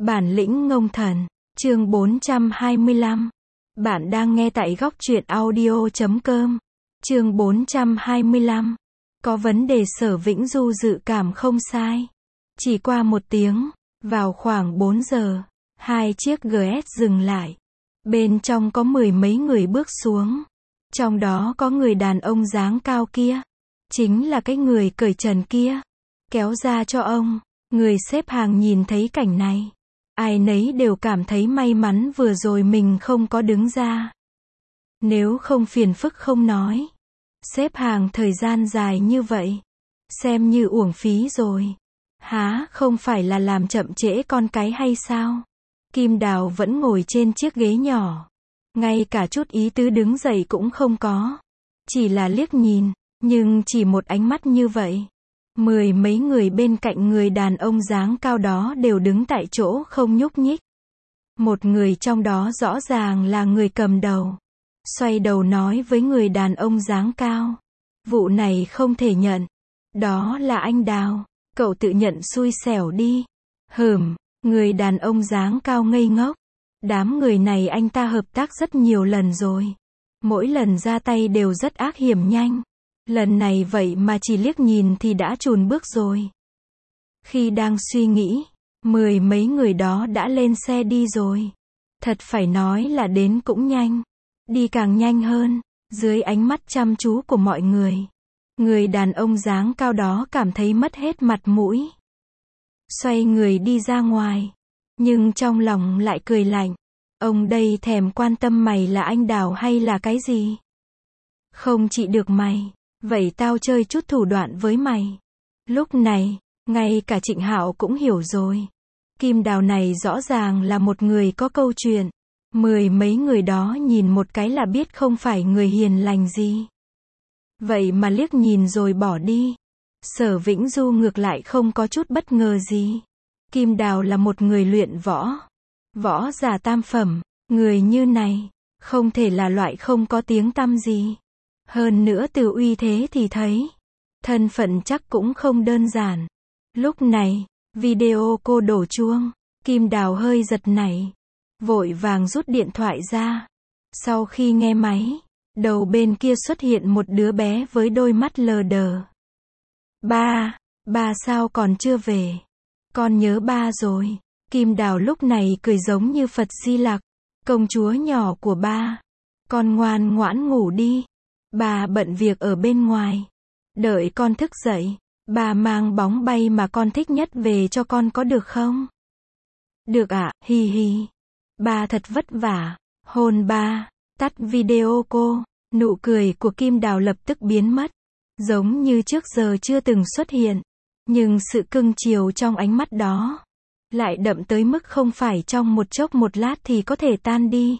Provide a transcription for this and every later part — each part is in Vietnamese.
Bản lĩnh ngông thần, chương 425. Bạn đang nghe tại góc truyện audio.com. Chương 425. Có vấn đề Sở Vĩnh Du dự cảm không sai. Chỉ qua một tiếng, vào khoảng 4 giờ, hai chiếc GS dừng lại. Bên trong có mười mấy người bước xuống. Trong đó có người đàn ông dáng cao kia. Chính là cái người cởi trần kia. Kéo ra cho ông. Người xếp hàng nhìn thấy cảnh này. Ai nấy đều cảm thấy may mắn vừa rồi mình không có đứng ra. Nếu không phiền phức không nói. Xếp hàng thời gian dài như vậy. Xem như uổng phí rồi. Há, không phải là làm chậm trễ con cái hay sao? Kim Đào vẫn ngồi trên chiếc ghế nhỏ. Ngay cả chút ý tứ đứng dậy cũng không có. Chỉ là liếc nhìn, nhưng chỉ một ánh mắt như vậy. Mười mấy người bên cạnh người đàn ông dáng cao đó đều đứng tại chỗ không nhúc nhích. Một người trong đó rõ ràng là người cầm đầu. Xoay đầu nói với người đàn ông dáng cao. Vụ này không thể nhận. Đó là anh Đào. Cậu tự nhận xui xẻo đi. Người đàn ông dáng cao ngây ngốc. Đám người này anh ta hợp tác rất nhiều lần rồi. Mỗi lần ra tay đều rất ác hiểm nhanh. Lần này vậy mà chỉ liếc nhìn thì đã chùn bước rồi. Khi đang suy nghĩ, mười mấy người đó đã lên xe đi rồi. Thật phải nói là đến cũng nhanh. Đi càng nhanh hơn, dưới ánh mắt chăm chú của mọi người. Người đàn ông dáng cao đó cảm thấy mất hết mặt mũi. Xoay người đi ra ngoài. Nhưng trong lòng lại cười lạnh. Ông đây thèm quan tâm mày là anh Đào hay là cái gì? Không trị được mày. Vậy tao chơi chút thủ đoạn với mày. Lúc này, ngay cả Trịnh Hạo cũng hiểu rồi. Kim Đào này rõ ràng là một người có câu chuyện. Mười mấy người đó nhìn một cái là biết không phải người hiền lành gì. Vậy mà liếc nhìn rồi bỏ đi. Sở Vĩnh Du ngược lại không có chút bất ngờ gì. Kim Đào là một người luyện võ. Võ giả tam phẩm. Người như này, không thể là loại không có tiếng tăm gì. Hơn nữa từ uy thế thì thấy, thân phận chắc cũng không đơn giản. Lúc này, video cô đổ chuông, Kim Đào hơi giật nảy, vội vàng rút điện thoại ra. Sau khi nghe máy, đầu bên kia xuất hiện một đứa bé với đôi mắt lờ đờ. Ba sao còn chưa về? Con nhớ ba rồi. Kim Đào lúc này cười giống như Phật Di Lặc, công chúa nhỏ của ba. Con ngoan ngoãn ngủ đi. Bà bận việc ở bên ngoài. Đợi con thức dậy, bà mang bóng bay mà con thích nhất về cho con có được không? Được ạ, hi hi. Bà thật vất vả. Hôn ba. Tắt video cô. Nụ cười của Kim Đào lập tức biến mất. Giống như trước giờ chưa từng xuất hiện. Nhưng sự cưng chiều trong ánh mắt đó lại đậm tới mức không phải trong một chốc một lát thì có thể tan đi.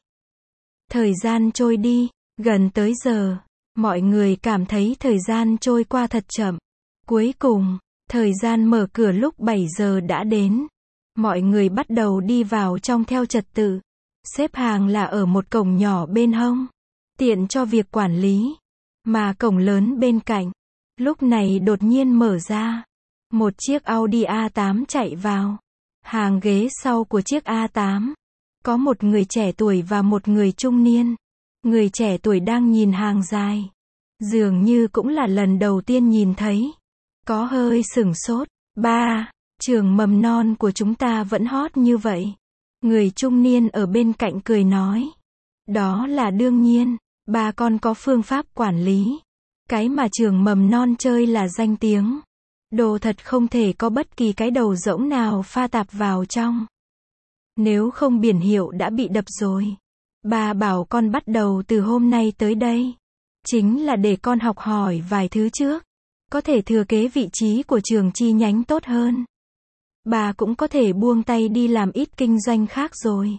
Thời gian trôi đi, gần tới giờ. Mọi người cảm thấy thời gian trôi qua thật chậm. Cuối cùng, thời gian mở cửa lúc 7 giờ đã đến. Mọi người bắt đầu đi vào trong theo trật tự. Xếp hàng là ở một cổng nhỏ bên hông. Tiện cho việc quản lý. Mà cổng lớn bên cạnh. Lúc này đột nhiên mở ra. Một chiếc Audi A8 chạy vào. Hàng ghế sau của chiếc A8. Có một người trẻ tuổi và một người trung niên. Người trẻ tuổi đang nhìn hàng dài. Dường như cũng là lần đầu tiên nhìn thấy. Có hơi sửng sốt. Ba, trường mầm non của chúng ta vẫn hot như vậy. Người trung niên ở bên cạnh cười nói. Đó là đương nhiên. Ba con có phương pháp quản lý. Cái mà trường mầm non chơi là danh tiếng. Đồ thật không thể có bất kỳ cái đầu rỗng nào pha tạp vào trong. Nếu không biển hiệu đã bị đập rồi. Ba bảo con bắt đầu từ hôm nay tới đây. Chính là để con học hỏi vài thứ trước. Có thể thừa kế vị trí của trường chi nhánh tốt hơn. Bà cũng có thể buông tay đi làm ít kinh doanh khác rồi.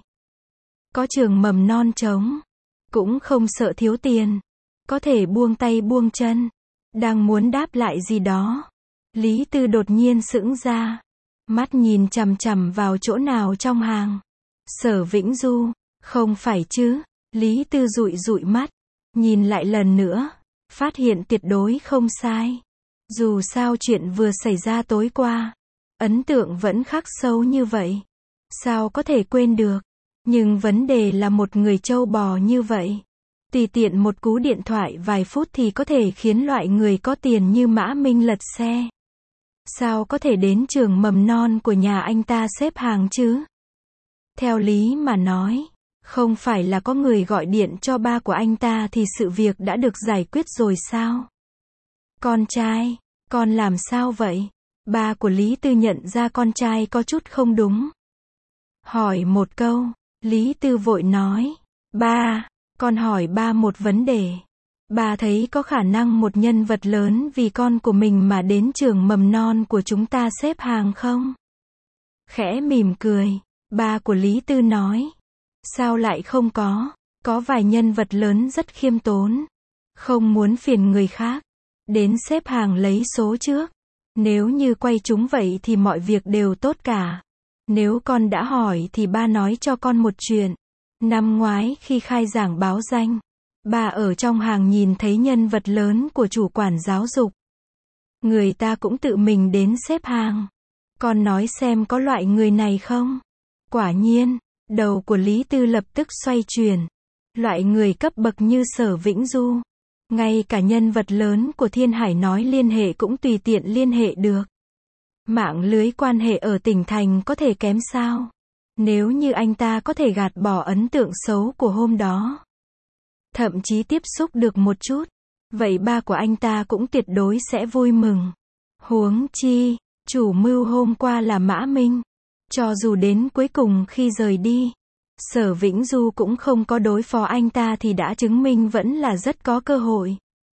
Có trường mầm non trống. Cũng không sợ thiếu tiền. Có thể buông tay buông chân. Đang muốn đáp lại gì đó. Lý Tư đột nhiên sững ra. Mắt nhìn chằm chằm vào chỗ nào trong hàng. Sở Vĩnh Du. Không phải chứ. Lý Tư dụi dụi mắt. Nhìn lại lần nữa. Phát hiện tuyệt đối không sai. Dù sao chuyện vừa xảy ra tối qua. Ấn tượng vẫn khắc sâu như vậy. Sao có thể quên được? Nhưng vấn đề là một người trâu bò như vậy. Tùy tiện một cú điện thoại vài phút thì có thể khiến loại người có tiền như Mã Minh lật xe. Sao có thể đến trường mầm non của nhà anh ta xếp hàng chứ? Theo lý mà nói, không phải là có người gọi điện cho ba của anh ta thì sự việc đã được giải quyết rồi sao? Con trai, con làm sao vậy? Ba của Lý Tư nhận ra con trai có chút không đúng. Hỏi một câu, Lý Tư vội nói, ba, con hỏi ba một vấn đề. Ba thấy có khả năng một nhân vật lớn vì con của mình mà đến trường mầm non của chúng ta xếp hàng không? Khẽ mỉm cười, ba của Lý Tư nói, sao lại không có vài nhân vật lớn rất khiêm tốn, không muốn phiền người khác, đến xếp hàng lấy số trước. Nếu như quay chúng vậy thì mọi việc đều tốt cả. Nếu con đã hỏi thì ba nói cho con một chuyện. Năm ngoái khi khai giảng báo danh, ba ở trong hàng nhìn thấy nhân vật lớn của chủ quản giáo dục. Người ta cũng tự mình đến xếp hàng. Con nói xem có loại người này không? Quả nhiên, đầu của Lý Tư lập tức xoay chuyển. Loại người cấp bậc như Sở Vĩnh Du. Ngay cả nhân vật lớn của Thiên Hải nói liên hệ cũng tùy tiện liên hệ được. Mạng lưới quan hệ ở tỉnh thành có thể kém sao? Nếu như anh ta có thể gạt bỏ ấn tượng xấu của hôm đó, thậm chí tiếp xúc được một chút, vậy ba của anh ta cũng tuyệt đối sẽ vui mừng. Huống chi, chủ mưu hôm qua là Mã Minh. Cho dù đến cuối cùng khi rời đi, Sở Vĩnh Du cũng không có đối phó anh ta thì đã chứng minh vẫn là rất có cơ hội.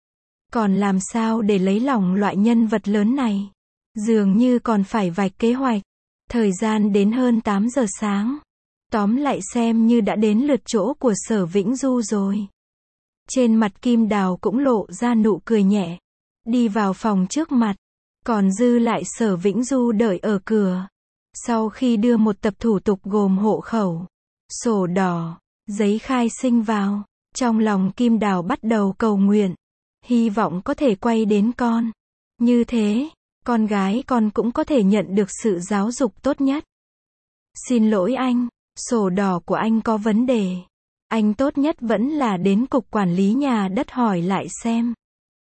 Còn làm sao để lấy lòng loại nhân vật lớn này? Dường như còn phải vạch kế hoạch. Thời gian đến hơn 8 giờ sáng. Tóm lại xem như đã đến lượt chỗ của Sở Vĩnh Du rồi. Trên mặt Kim Đào cũng lộ ra nụ cười nhẹ. Đi vào phòng trước mặt. Còn dư lại Sở Vĩnh Du đợi ở cửa. Sau khi đưa một tập thủ tục gồm hộ khẩu, sổ đỏ, giấy khai sinh vào, trong lòng Kim Đào bắt đầu cầu nguyện. Hy vọng có thể quay đến con. Như thế, con gái con cũng có thể nhận được sự giáo dục tốt nhất. Xin lỗi anh, sổ đỏ của anh có vấn đề. Anh tốt nhất vẫn là đến cục quản lý nhà đất hỏi lại xem.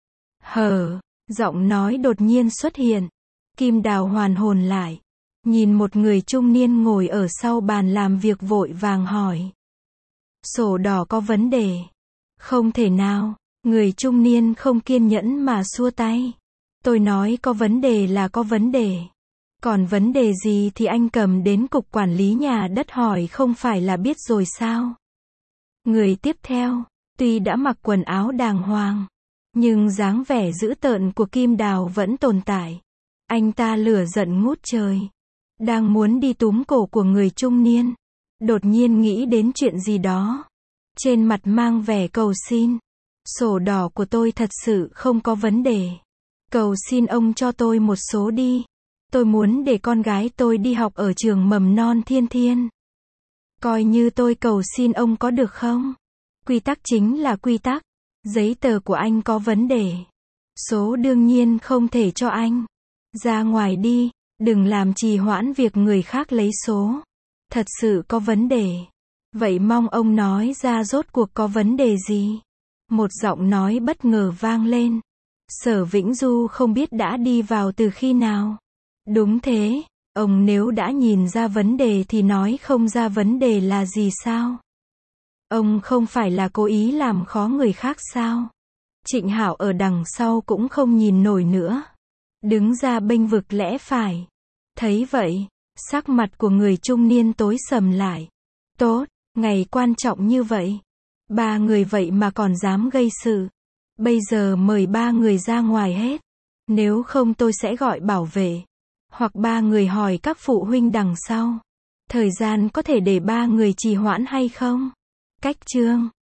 Giọng nói đột nhiên xuất hiện. Kim Đào hoàn hồn lại. Nhìn một người trung niên ngồi ở sau bàn làm việc vội vàng hỏi. Sổ đỏ có vấn đề. Không thể nào. Người trung niên không kiên nhẫn mà xua tay. Tôi nói có vấn đề là có vấn đề. Còn vấn đề gì thì anh cầm đến cục quản lý nhà đất hỏi không phải là biết rồi sao? Người tiếp theo, tuy đã mặc quần áo đàng hoàng, nhưng dáng vẻ dữ tợn của Kim Đào vẫn tồn tại. Anh ta lửa giận ngút trời. Đang muốn đi túm cổ của người trung niên. Đột nhiên nghĩ đến chuyện gì đó. Trên mặt mang vẻ cầu xin. Sổ đỏ của tôi thật sự không có vấn đề. Cầu xin ông cho tôi một số đi. Tôi muốn để con gái tôi đi học ở trường mầm non Thiên Thiên. Coi như tôi cầu xin ông có được không? Quy tắc chính là quy tắc. Giấy tờ của anh có vấn đề. Số đương nhiên không thể cho anh. Ra ngoài đi, đừng làm trì hoãn việc người khác lấy số. Thật sự có vấn đề. Vậy mong ông nói ra rốt cuộc có vấn đề gì? Một giọng nói bất ngờ vang lên. Sở Vĩnh Du không biết đã đi vào từ khi nào. Đúng thế, ông nếu đã nhìn ra vấn đề thì nói không ra vấn đề là gì sao? Ông không phải là cố ý làm khó người khác sao? Trịnh Hạo ở đằng sau cũng không nhìn nổi nữa. Đứng ra bênh vực lẽ phải. Thấy vậy, sắc mặt của người trung niên tối sầm lại. Tốt, ngày quan trọng như vậy. Ba người vậy mà còn dám gây sự. Bây giờ mời ba người ra ngoài hết. Nếu không tôi sẽ gọi bảo vệ. Hoặc ba người hỏi các phụ huynh đằng sau. Thời gian có thể để ba người trì hoãn hay không? Cách chương